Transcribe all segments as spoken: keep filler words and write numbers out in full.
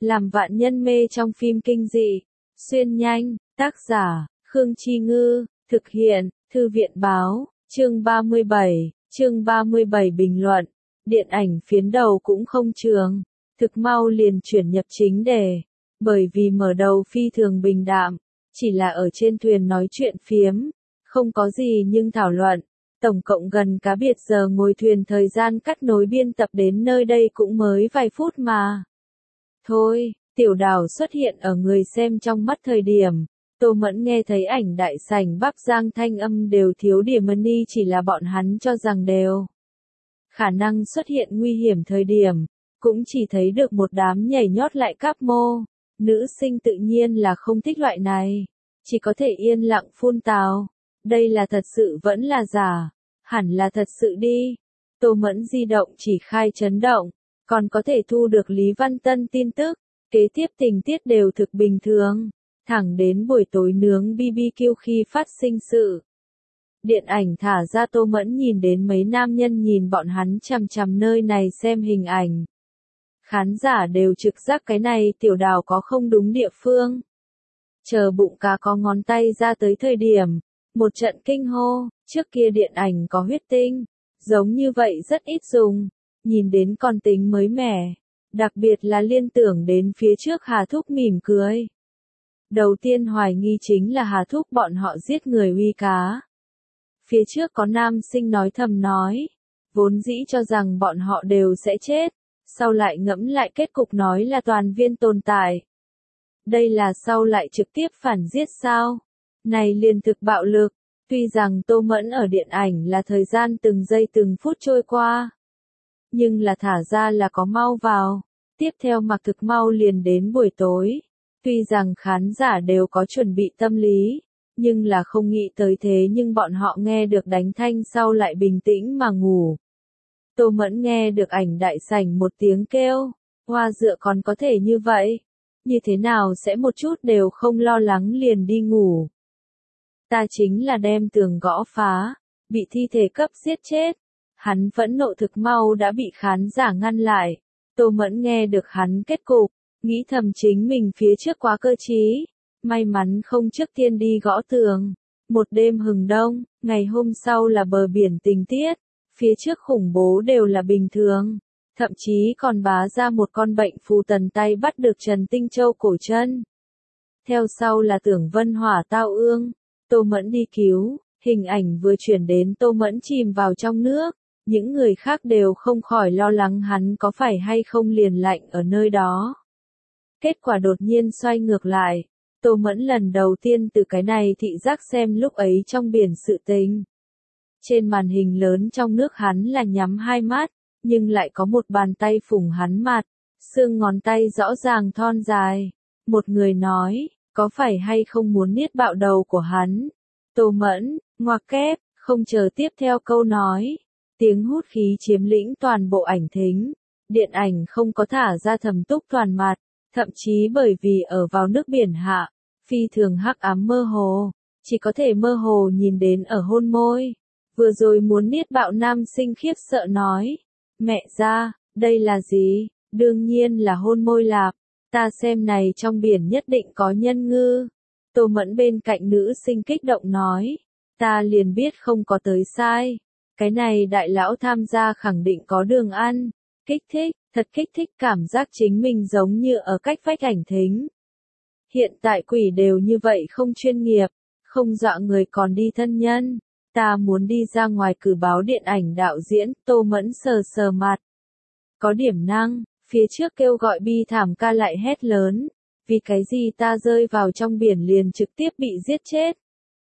làm vạn nhân mê trong phim kinh dị. Xuyên nhanh, tác giả, Khương Chi Ngư, thực hiện, Thư viện Báo, chương ba mươi bảy, chương ba mươi bảy bình luận. Điện ảnh phiến đầu cũng không trường, thực mau liền chuyển nhập chính đề, bởi vì mở đầu phi thường bình đạm, chỉ là ở trên thuyền nói chuyện phiếm, không có gì nhưng thảo luận. Tổng cộng gần cá biệt giờ ngồi thuyền, thời gian cắt nối biên tập đến nơi đây cũng mới vài phút mà. Thôi, tiểu đào xuất hiện ở người xem trong mắt thời điểm, Tô Mẫn nghe thấy ảnh đại sảnh bắp giang thanh âm đều thiếu điểm money, chỉ là bọn hắn cho rằng đều khả năng xuất hiện nguy hiểm thời điểm, cũng chỉ thấy được một đám nhảy nhót lại cáp mô. Nữ sinh tự nhiên là không thích loại này, chỉ có thể yên lặng phun tào. Đây là thật sự vẫn là giả? Hẳn là thật sự đi. Tô Mẫn di động chỉ khai chấn động, còn có thể thu được Lý Văn Tân tin tức, kế tiếp tình tiết đều thực bình thường, thẳng đến buổi tối nướng bê bê kiu khi phát sinh sự. Điện ảnh thả ra, Tô Mẫn nhìn đến mấy nam nhân nhìn bọn hắn chằm chằm nơi này xem hình ảnh. Khán giả đều trực giác cái này tiểu đào có không đúng địa phương. Chờ bụng cá có ngón tay ra tới thời điểm, một trận kinh hô, trước kia điện ảnh có huyết tinh, giống như vậy rất ít dùng, nhìn đến còn tính mới mẻ, đặc biệt là liên tưởng đến phía trước Hà Thúc mỉm cười. Đầu tiên hoài nghi chính là Hà Thúc bọn họ giết người uy cá. Phía trước có nam sinh nói thầm nói, vốn dĩ cho rằng bọn họ đều sẽ chết, sau lại ngẫm lại kết cục nói là toàn viên tồn tại. Đây là sau lại trực tiếp phản giết sao? Này liền thực bạo lực, tuy rằng Tô Mẫn ở điện ảnh là thời gian từng giây từng phút trôi qua, nhưng là thả ra là có mau vào, tiếp theo mặc thực mau liền đến buổi tối. Tuy rằng khán giả đều có chuẩn bị tâm lý, nhưng là không nghĩ tới thế nhưng bọn họ nghe được đánh thanh sau lại bình tĩnh mà ngủ. Tô Mẫn nghe được ảnh đại sảnh một tiếng kêu, hoa dựa còn có thể như vậy, như thế nào sẽ một chút đều không lo lắng liền đi ngủ. Ta chính là đem tường gõ phá, bị thi thể cấp giết chết. Hắn phẫn nộ thực mau đã bị khán giả ngăn lại. Tô Mẫn nghe được hắn kết cục, nghĩ thầm chính mình phía trước quá cơ trí, may mắn không trước tiên đi gõ tường. Một đêm hừng đông, ngày hôm sau là bờ biển tình tiết, phía trước khủng bố đều là bình thường, thậm chí còn bá ra một con bệnh phù tần tay bắt được Trần Tinh Châu cổ chân. Theo sau là Tưởng Vân Hỏa tao ương, Tô Mẫn đi cứu, hình ảnh vừa chuyển đến Tô Mẫn chìm vào trong nước, những người khác đều không khỏi lo lắng hắn có phải hay không liền lạnh ở nơi đó. Kết quả đột nhiên xoay ngược lại, Tô Mẫn lần đầu tiên từ cái này thị giác xem lúc ấy trong biển sự tình. Trên màn hình lớn trong nước hắn là nhắm hai mắt, nhưng lại có một bàn tay phủng hắn mặt, xương ngón tay rõ ràng thon dài. Một người nói, có phải hay không muốn niết bạo đầu của hắn? Tô Mẫn, ngoặc kép, không chờ tiếp theo câu nói. Tiếng hút khí chiếm lĩnh toàn bộ ảnh thính. Điện ảnh không có thả ra Thẩm Túc toàn mặt, thậm chí bởi vì ở vào nước biển hạ, phi thường hắc ám mơ hồ, chỉ có thể mơ hồ nhìn đến ở hôn môi. Vừa rồi muốn niết bạo nam sinh khiếp sợ nói, mẹ ra, đây là gì? Đương nhiên là hôn môi lạp, ta xem này trong biển nhất định có nhân ngư. Tô Mẫn bên cạnh nữ sinh kích động nói, ta liền biết không có tới sai. Cái này đại lão tham gia khẳng định có đường ăn, kích thích, thật kích thích cảm giác chính mình giống như ở cách vách ảnh thính. Hiện tại quỷ đều như vậy không chuyên nghiệp, không dọa người còn đi thân nhân. Ta muốn đi ra ngoài cử báo điện ảnh đạo diễn, Tô Mẫn sờ sờ mặt. Có điểm năng, phía trước kêu gọi bi thảm ca lại hét lớn, vì cái gì ta rơi vào trong biển liền trực tiếp bị giết chết.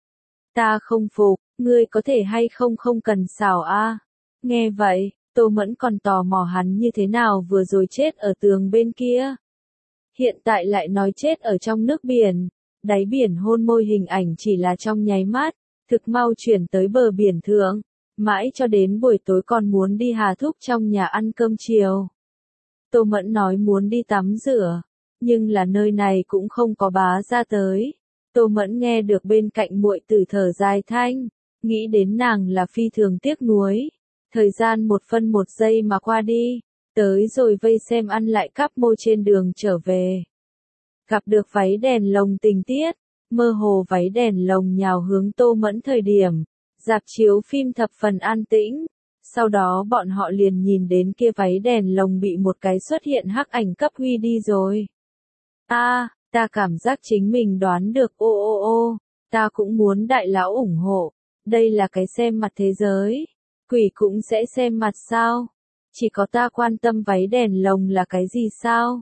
Ta không phục, ngươi có thể hay không không cần xảo a. Nghe vậy, Tô Mẫn còn tò mò hắn như thế nào vừa rồi chết ở tường bên kia. Hiện tại lại nói chết ở trong nước biển, đáy biển hôn môi hình ảnh chỉ là trong nháy mắt, thực mau chuyển tới bờ biển thượng, mãi cho đến buổi tối còn muốn đi Hà Thúc trong nhà ăn cơm chiều. Tô Mẫn nói muốn đi tắm rửa, nhưng là nơi này cũng không có bá ra tới. Tô Mẫn nghe được bên cạnh muội tử thở dài thanh, nghĩ đến nàng là phi thường tiếc nuối. Thời gian một phân một giây mà qua đi, tới rồi vây xem ăn lại cắp mô trên đường trở về. Gặp được váy đèn lồng tình tiết, mơ hồ váy đèn lồng nhào hướng Tô Mẫn thời điểm, rạp chiếu phim thập phần an tĩnh, sau đó bọn họ liền nhìn đến kia váy đèn lồng bị một cái xuất hiện hắc ảnh cấp huy đi rồi. A, à, ta cảm giác chính mình đoán được ô ô ô, ta cũng muốn đại lão ủng hộ, đây là cái xem mặt thế giới, quỷ cũng sẽ xem mặt sao, chỉ có ta quan tâm váy đèn lồng là cái gì sao?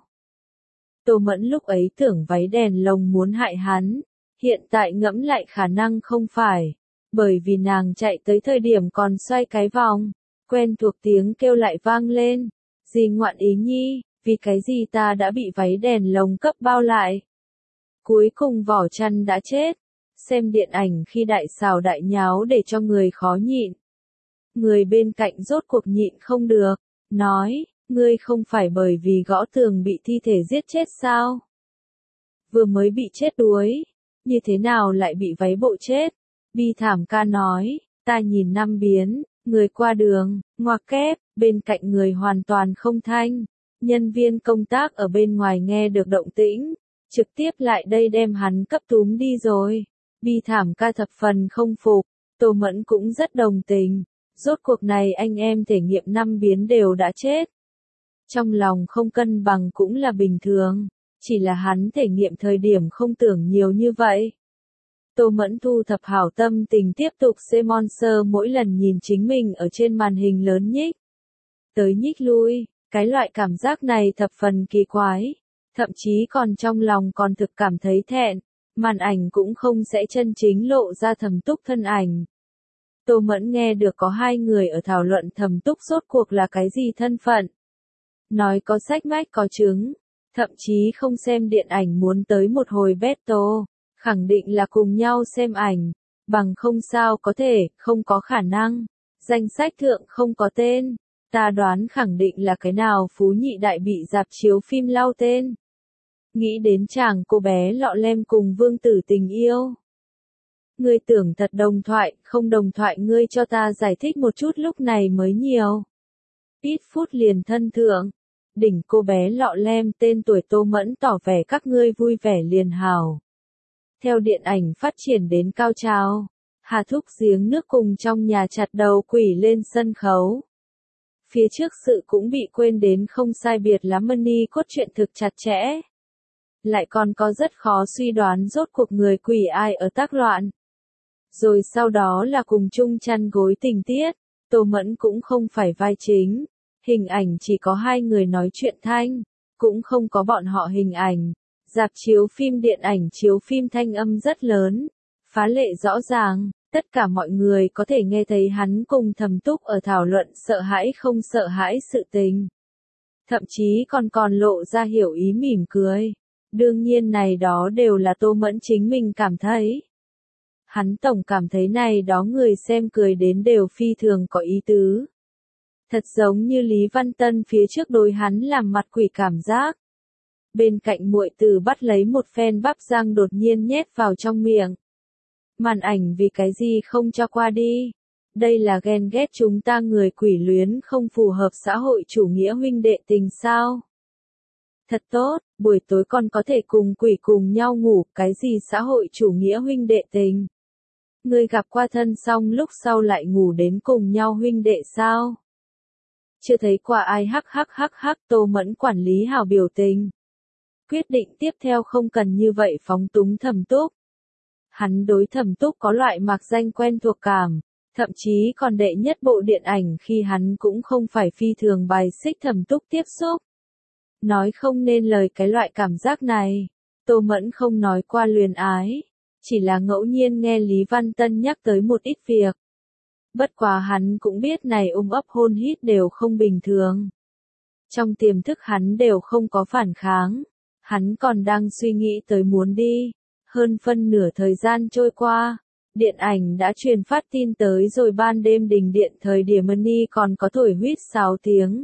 Tô Mẫn lúc ấy tưởng váy đèn lồng muốn hại hắn, hiện tại ngẫm lại khả năng không phải, bởi vì nàng chạy tới thời điểm còn xoay cái vòng, quen thuộc tiếng kêu lại vang lên, gì ngoạn ý nhi, vì cái gì ta đã bị váy đèn lồng cấp bao lại. Cuối cùng vỏ chăn đã chết, xem điện ảnh khi đại xào đại nháo để cho người khó nhịn. Người bên cạnh rốt cuộc nhịn không được, nói, ngươi không phải bởi vì gõ tường bị thi thể giết chết sao? Vừa mới bị chết đuối, như thế nào lại bị váy bộ chết? Bi thảm ca nói, ta nhìn năm biến, người qua đường, ngoặc kép, bên cạnh người hoàn toàn không thanh. Nhân viên công tác ở bên ngoài nghe được động tĩnh, trực tiếp lại đây đem hắn cấp túm đi rồi. Bi thảm ca thập phần không phục, Tô Mẫn cũng rất đồng tình. Rốt cuộc này anh em thể nghiệm năm biến đều đã chết. Trong lòng không cân bằng cũng là bình thường, chỉ là hắn thể nghiệm thời điểm không tưởng nhiều như vậy. Tô Mẫn thu thập hảo tâm tình tiếp tục xem Monster mỗi lần nhìn chính mình ở trên màn hình lớn nhích. Tới nhích lui, cái loại cảm giác này thập phần kỳ quái, thậm chí còn trong lòng còn thực cảm thấy thẹn, màn ảnh cũng không sẽ chân chính lộ ra Thẩm Túc thân ảnh. Tô Mẫn nghe được có hai người ở thảo luận Thẩm Túc rốt cuộc là cái gì thân phận. Nói có sách mách có chứng, thậm chí không xem điện ảnh muốn tới một hồi battle, khẳng định là cùng nhau xem ảnh, bằng không sao có thể, không có khả năng, danh sách thượng không có tên, ta đoán khẳng định là cái nào phú nhị đại bị rạp chiếu phim lau tên. Nghĩ đến chàng cô bé lọ lem cùng vương tử tình yêu. Ngươi tưởng thật đồng thoại, không đồng thoại ngươi cho ta giải thích một chút lúc này mới nhiều. Ít phút liền thân thượng, đỉnh cô bé lọ lem tên tuổi Tô Mẫn tỏ vẻ các ngươi vui vẻ liền hào. Theo điện ảnh phát triển đến cao trào, Hà Thúc giếng nước cùng trong nhà chặt đầu quỷ lên sân khấu. Phía trước sự cũng bị quên đến không sai biệt lắm money cốt truyện thực chặt chẽ. Lại còn có rất khó suy đoán rốt cuộc người quỷ ai ở tác loạn. Rồi sau đó là cùng chung chăn gối tình tiết, Tô Mẫn cũng không phải vai chính. Hình ảnh chỉ có hai người nói chuyện thanh, cũng không có bọn họ hình ảnh. Rạp chiếu phim điện ảnh chiếu phim thanh âm rất lớn, phá lệ rõ ràng, tất cả mọi người có thể nghe thấy hắn cùng Thẩm Túc ở thảo luận sợ hãi không sợ hãi sự tình. Thậm chí còn còn lộ ra hiểu ý mỉm cười. Đương nhiên này đó đều là Tô Mẫn chính mình cảm thấy. Hắn tổng cảm thấy này đó người xem cười đến đều phi thường có ý tứ. Thật giống như Lý Văn Tân phía trước đối hắn làm mặt quỷ cảm giác. Bên cạnh muội tử bắt lấy một phen bắp rang đột nhiên nhét vào trong miệng. Màn ảnh vì cái gì không cho qua đi. Đây là ghen ghét chúng ta người quỷ luyến không phù hợp xã hội chủ nghĩa huynh đệ tình sao. Thật tốt, buổi tối còn có thể cùng quỷ cùng nhau ngủ, cái gì xã hội chủ nghĩa huynh đệ tình. Người gặp qua thân xong lúc sau lại ngủ đến cùng nhau huynh đệ sao? Chưa thấy qua ai hắc hắc hắc hắc. Tô Mẫn quản lý hảo biểu tình. Quyết định tiếp theo không cần như vậy phóng túng Thẩm Túc. Hắn đối Thẩm Túc có loại mạc danh quen thuộc cảm, thậm chí còn đệ nhất bộ điện ảnh khi hắn cũng không phải phi thường bài xích Thẩm Túc tiếp xúc. Nói không nên lời cái loại cảm giác này, Tô Mẫn không nói qua luyến ái, chỉ là ngẫu nhiên nghe Lý Văn Tân nhắc tới một ít việc. Bất quá hắn cũng biết này ôm ấp hôn hít đều không bình thường. Trong tiềm thức hắn đều không có phản kháng, hắn còn đang suy nghĩ tới muốn đi. Hơn phân nửa thời gian trôi qua, điện ảnh đã truyền phát tin tới rồi ban đêm đình điện thời điểm money còn có thổi huýt sáo tiếng.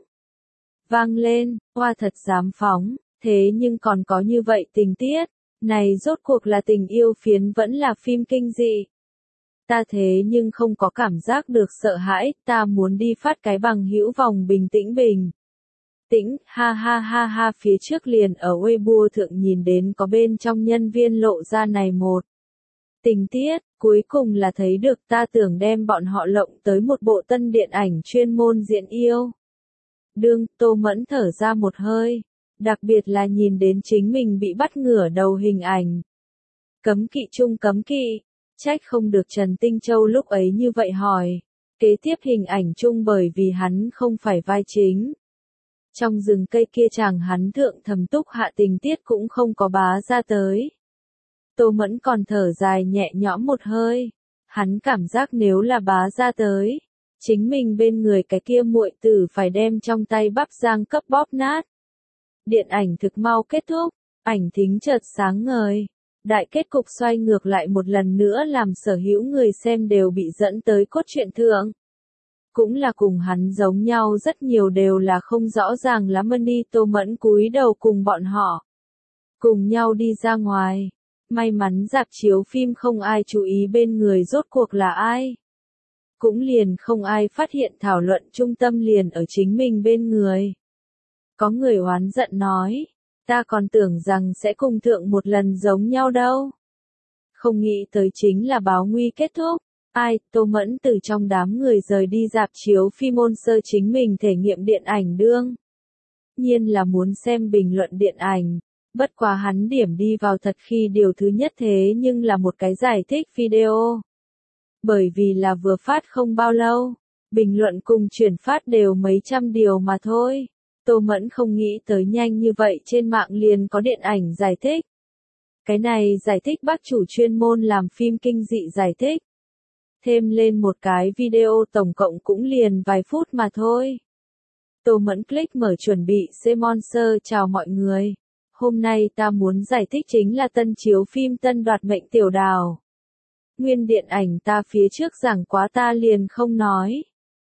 Vang lên, hoa thật dám phóng, thế nhưng còn có như vậy tình tiết, này rốt cuộc là tình yêu phiến vẫn là phim kinh dị. Ta thế nhưng không có cảm giác được sợ hãi, ta muốn đi phát cái bằng hữu vòng bình tĩnh bình. tĩnh, ha ha ha ha phía trước liền ở Weibo thượng nhìn đến có bên trong nhân viên lộ ra này một tình tiết, cuối cùng là thấy được ta tưởng đem bọn họ lộng tới một bộ tân điện ảnh chuyên môn diễn yêu. Đương, Tô Mẫn thở ra một hơi, đặc biệt là nhìn đến chính mình bị bắt ngửa đầu hình ảnh. Cấm kỵ chung cấm kỵ, trách không được Trần Tinh Châu lúc ấy như vậy hỏi. Kế tiếp hình ảnh chung bởi vì hắn không phải vai chính. Trong rừng cây kia chàng hắn thượng thầm túc hạ tình tiết cũng không có bá ra tới. Tô Mẫn còn thở dài nhẹ nhõm một hơi. Hắn cảm giác nếu là bá ra tới, chính mình bên người cái kia muội tử phải đem trong tay bắp rang cấp bóp nát. Điện ảnh thực mau kết thúc, ảnh thính chợt sáng ngời. Đại kết cục xoay ngược lại một lần nữa làm sở hữu người xem đều bị dẫn tới cốt truyện thượng. Cũng là cùng hắn giống nhau rất nhiều đều là không rõ ràng lắm đi. Tô Mẫn cúi đầu cùng bọn họ. Cùng nhau đi ra ngoài. May mắn rạp chiếu phim không ai chú ý bên người rốt cuộc là ai. Cũng liền không ai phát hiện thảo luận trung tâm liền ở chính mình bên người. Có người oán giận nói, ta còn tưởng rằng sẽ cùng thượng một lần giống nhau đâu. Không nghĩ tới chính là báo nguy kết thúc. Ai, Tô Mẫn từ trong đám người rời đi rạp chiếu phim môn sơ chính mình thể nghiệm điện ảnh đương. Nhiên là muốn xem bình luận điện ảnh. Bất quá hắn điểm đi vào thật khi điều thứ nhất thế nhưng là một cái giải thích video. Bởi vì là vừa phát không bao lâu, bình luận cùng chuyển phát đều mấy trăm điều mà thôi. Tô Mẫn không nghĩ tới nhanh như vậy trên mạng liền có điện ảnh giải thích. Cái này giải thích bác chủ chuyên môn làm phim kinh dị giải thích. Thêm lên một cái video tổng cộng cũng liền vài phút mà thôi. Tô Mẫn click mở chuẩn bị sponsor chào mọi người. Hôm nay ta muốn giải thích chính là tân chiếu phim Tân Đoạt Mệnh Tiểu Đào. Nguyên điện ảnh ta phía trước giảng quá ta liền không nói.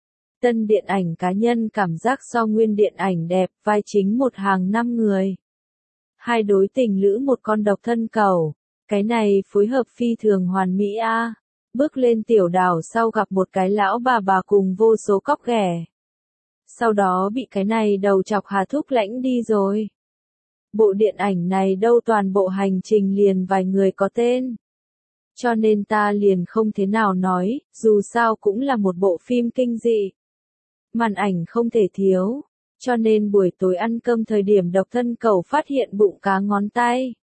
Tân điện ảnh cá nhân cảm giác so nguyên điện ảnh đẹp, vai chính một hàng năm người. Hai đối tình lữ một con độc thân cầu. Cái này phối hợp phi thường hoàn mỹ a. Bước lên tiểu đảo sau gặp một cái lão bà bà cùng vô số cóc ghẻ. Sau đó bị cái này đầu chọc Hà Thúc lãnh đi rồi. Bộ điện ảnh này đâu toàn bộ hành trình liền vài người có tên. Cho nên ta liền không thế nào nói, dù sao cũng là một bộ phim kinh dị. Màn ảnh không thể thiếu, cho nên buổi tối ăn cơm thời điểm độc thân cầu phát hiện bụng cá ngón tay.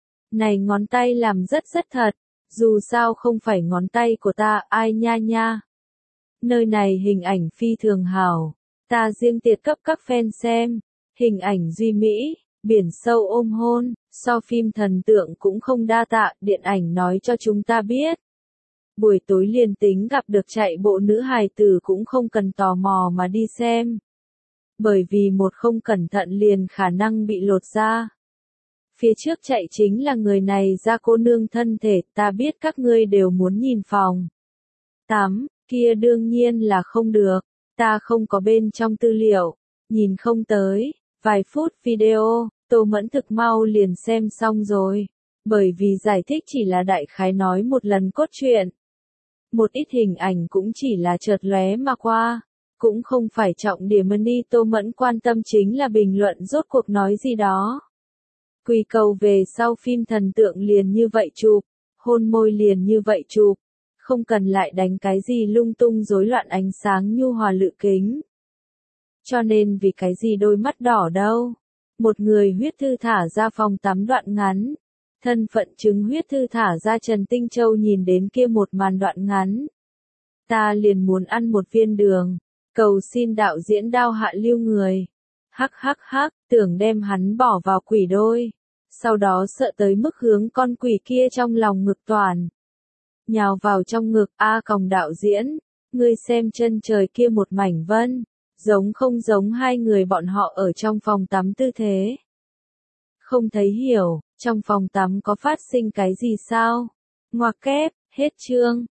Này ngón tay làm rất rất thật, dù sao không phải ngón tay của ta, ai nha nha. Nơi này hình ảnh phi thường hảo, ta riêng tiệt cấp các fan xem, hình ảnh duy mỹ. Biển sâu ôm hôn, so phim thần tượng cũng không đa tạ, điện ảnh nói cho chúng ta biết. Buổi tối liền tính gặp được chạy bộ nữ hài tử cũng không cần tò mò mà đi xem. Bởi vì một không cẩn thận liền khả năng bị lột da. Phía trước chạy chính là người này ra cô nương thân thể, ta biết các ngươi đều muốn nhìn phòng. tám, kia đương nhiên là không được, ta không có bên trong tư liệu, nhìn không tới. Vài phút video, Tô Mẫn thực mau liền xem xong rồi. Bởi vì giải thích chỉ là đại khái nói một lần cốt truyện. Một ít hình ảnh cũng chỉ là chợt lóe mà qua. Cũng không phải trọng điểm đi. Tô Mẫn quan tâm chính là bình luận rốt cuộc nói gì đó. Quy cầu về sau phim thần tượng liền như vậy chụp. Hôn môi liền như vậy chụp. Không cần lại đánh cái gì lung tung rối loạn ánh sáng nhu hòa lự kính. Cho nên vì cái gì đôi mắt đỏ đâu. Một người huyết thư thả ra phòng tắm đoạn ngắn. Thân phận chứng huyết thư thả ra Trần Tinh Châu nhìn đến kia một màn đoạn ngắn. Ta liền muốn ăn một viên đường. Cầu xin đạo diễn Đao Hạ Lưu người. Hắc hắc hắc, tưởng đem hắn bỏ vào quỷ đôi. Sau đó sợ tới mức hướng con quỷ kia trong lòng ngực toàn. Nhào vào trong ngực, A còng đạo diễn. Ngươi xem chân trời kia một mảnh vân. Giống không giống hai người bọn họ ở trong phòng tắm tư thế. Không thấy hiểu, trong phòng tắm có phát sinh cái gì sao? Ngoặc kép, hết chương.